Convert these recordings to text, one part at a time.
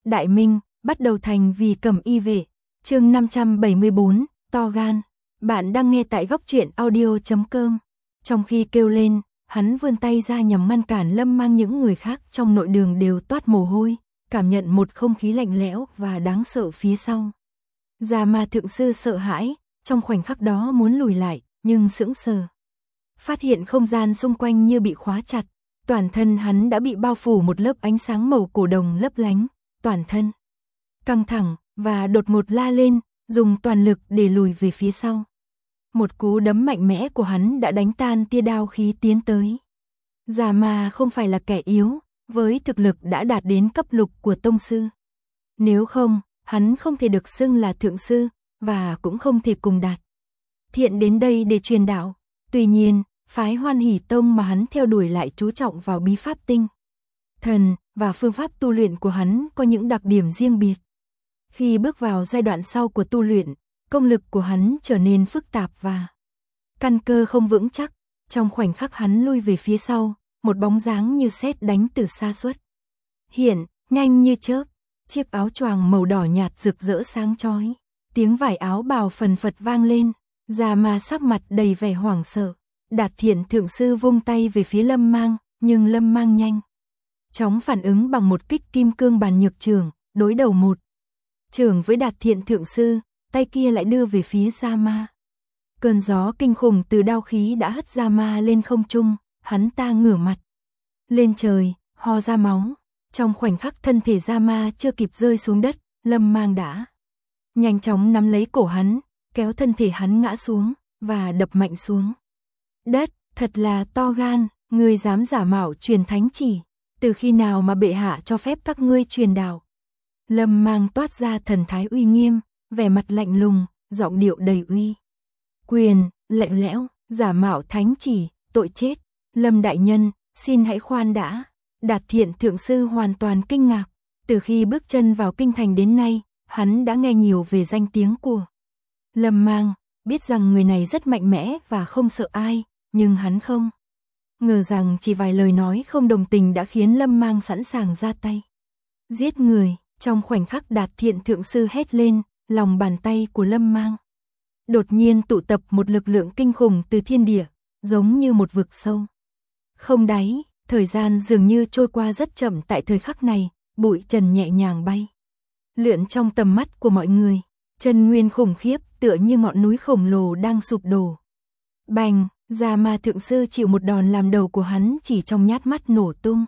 Đại Minh, bắt đầu thành vì Cẩm Y vệ. Chương 574, to gan. Bạn đang nghe tại góc truyện audio.com. Trong khi kêu lên, hắn vươn tay ra nhằm ngăn cản Lâm Mang, những người khác trong nội đường đều toát mồ hôi, cảm nhận một không khí lạnh lẽo và đáng sợ phía sau. Già Ma thượng sư sợ hãi, trong khoảnh khắc đó muốn lùi lại, nhưng sững sờ. Phát hiện không gian xung quanh như bị khóa chặt, toàn thân hắn đã bị bao phủ một lớp ánh sáng màu cổ đồng lấp lánh, toàn thân căng thẳng và đột ngột la lên, dùng toàn lực để lùi về phía sau. Một cú đấm mạnh mẽ của hắn đã đánh tan tia đao khí tiến tới. Già Ma không phải là kẻ yếu, với thực lực đã đạt đến cấp lục của tông sư. Nếu không, hắn không thể được xưng là thượng sư, và cũng không thể cùng Đạt Thiện đến đây để truyền đạo. Tuy nhiên, phái Hoan Hỷ Tông mà hắn theo đuổi lại chú trọng vào bí pháp tinh thần, và phương pháp tu luyện của hắn có những đặc điểm riêng biệt. Khi bước vào giai đoạn sau của tu luyện, công lực của hắn trở nên phức tạp và căn cơ không vững chắc. Trong khoảnh khắc hắn lui về phía sau, một bóng dáng như sét đánh từ xa xuất hiện, nhanh như chớp. Chiếc áo choàng màu đỏ nhạt rực rỡ sáng chói, tiếng vải áo bào phần phật vang lên. Già Ma sắc mặt đầy vẻ hoảng sợ. Đạt Thiện thượng sư vung tay về phía Lâm Mang, nhưng Lâm Mang nhanh chóng phản ứng bằng một kích kim cương bàn nhược chưởng, đối đầu một chưởng với Đạt Thiện thượng sư, tay kia lại đưa về phía Già Ma. Cơn gió kinh khủng từ đao khí đã hất Già Ma lên không trung, hắn ta ngửa mặt lên trời, ho ra máu. Trong khoảnh khắc thân thể Già Ma chưa kịp rơi xuống đất, Lâm Mang đã nhanh chóng nắm lấy cổ hắn, kéo thân thể hắn ngã xuống và đập mạnh xuống đất. Thật là to gan, ngươi dám giả mạo truyền thánh chỉ, từ khi nào mà bệ hạ cho phép các ngươi truyền đạo? Lâm Mang toát ra thần thái uy nghiêm, vẻ mặt lạnh lùng, giọng điệu đầy uy quyền, lạnh lẽo. Giả mạo thánh chỉ, tội chết. Lâm đại nhân, xin hãy khoan đã. Đạt Thiện thượng sư hoàn toàn kinh ngạc. Từ khi bước chân vào kinh thành đến nay, hắn đã nghe nhiều về danh tiếng của Lâm Mang, biết rằng người này rất mạnh mẽ và không sợ ai, nhưng hắn không ngờ rằng chỉ vài lời nói không đồng tình đã khiến Lâm Mang sẵn sàng ra tay giết người. Trong khoảnh khắc Đạt Thiện thượng sư hét lên, lòng bàn tay của Lâm Mang đột nhiên tụ tập một lực lượng kinh khủng từ thiên địa, giống như một vực sâu không đáy. Thời gian dường như trôi qua rất chậm tại thời khắc này, bụi trần nhẹ nhàng bay lượn trong tầm mắt của mọi người. Chân nguyên khủng khiếp tựa như ngọn núi khổng lồ đang sụp đổ. Bành, Già Ma thượng sư chịu một đòn làm đầu của hắn chỉ trong nhát mắt nổ tung.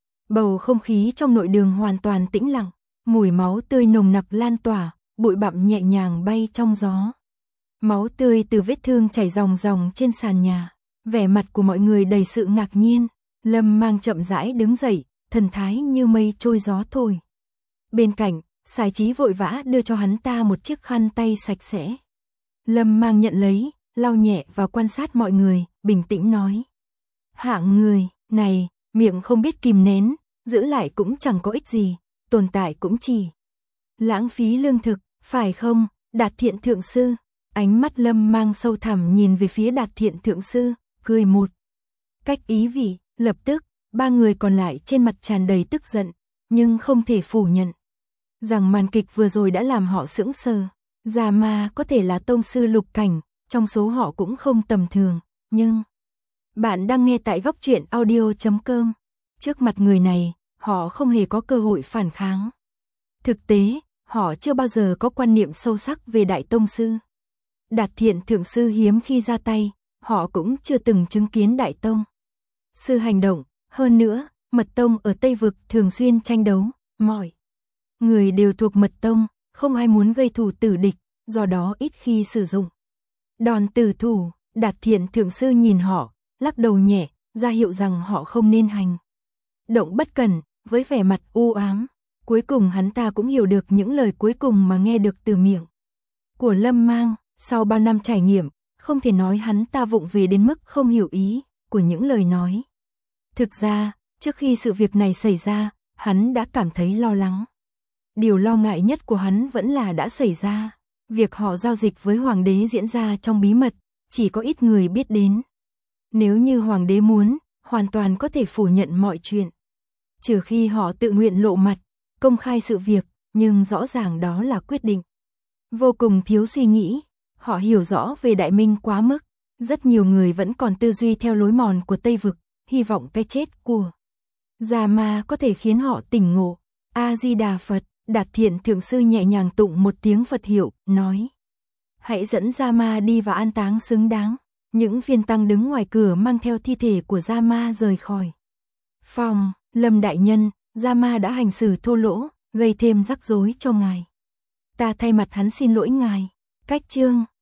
Bầu không khí trong nội đường hoàn toàn tĩnh lặng, mùi máu tươi nồng nặc lan tỏa, bụi bặm nhẹ nhàng bay trong gió. Máu tươi từ vết thương chảy ròng ròng trên sàn nhà, vẻ mặt của mọi người đầy sự ngạc nhiên. Lâm Mang chậm rãi đứng dậy, thần thái như mây trôi gió thổi. Bên cạnh, Sài Chí vội vã đưa cho hắn ta một chiếc khăn tay sạch sẽ. Lâm Mang nhận lấy, lau nhẹ và quan sát mọi người, bình tĩnh nói: hạng người này, miệng không biết kìm nén, giữ lại cũng chẳng có ích gì, tồn tại cũng chỉ lãng phí lương thực, phải không, Đạt Thiện thượng sư? Ánh mắt Lâm Mang sâu thẳm nhìn về phía Đạt Thiện thượng sư, cười một cách ý vị. Lập tức, ba người còn lại trên mặt tràn đầy tức giận, nhưng không thể phủ nhận rằng màn kịch vừa rồi đã làm họ sững sờ. Già Ma có thể là tông sư lục cảnh, trong số họ cũng không tầm thường, nhưng bạn đang nghe tại góc truyện audio.com. Trước mặt người này, họ không hề có cơ hội phản kháng. Thực tế, họ chưa bao giờ có quan niệm sâu sắc về đại tông sư. Đạt Thiện thượng sư hiếm khi ra tay, họ cũng chưa từng chứng kiến đại tông sư hành động. Hơn nữa, mật tông ở Tây Vực thường xuyên tranh đấu, mọi người đều thuộc mật tông, không ai muốn gây thù tử địch, do đó ít khi sử dụng đòn tử thủ. Đạt Thiện thượng sư nhìn họ, lắc đầu nhẹ, ra hiệu rằng họ không nên hành động bất cẩn. Với vẻ mặt u ám, cuối cùng hắn ta cũng hiểu được những lời cuối cùng mà nghe được từ miệng của Lâm Mang. Sau bao năm trải nghiệm, không thể nói hắn ta vụng về đến mức không hiểu ý của những lời nói. Thực ra, trước khi sự việc này xảy ra, hắn đã cảm thấy lo lắng. Điều lo ngại nhất của hắn vẫn là đã xảy ra. Việc họ giao dịch với hoàng đế diễn ra trong bí mật, chỉ có ít người biết đến. Nếu như hoàng đế muốn, hoàn toàn có thể phủ nhận mọi chuyện. Trừ khi họ tự nguyện lộ mặt, công khai sự việc, nhưng rõ ràng đó là quyết định vô cùng thiếu suy nghĩ. Họ hiểu rõ về Đại Minh quá mức. Rất nhiều người vẫn còn tư duy theo lối mòn của Tây Vực, hy vọng cái chết của Già Ma có thể khiến họ tỉnh ngộ. A-di-đà Phật, Đạt Thiện Thượng Sư nhẹ nhàng tụng một tiếng Phật hiệu, nói: hãy dẫn Già Ma đi và an táng xứng đáng. Những viên tăng đứng ngoài cửa mang theo thi thể của Già Ma rời khỏi phòng. Lâm đại nhân, Già Ma đã hành xử thô lỗ, gây thêm rắc rối cho ngài. Ta thay mặt hắn xin lỗi ngài. Cách chương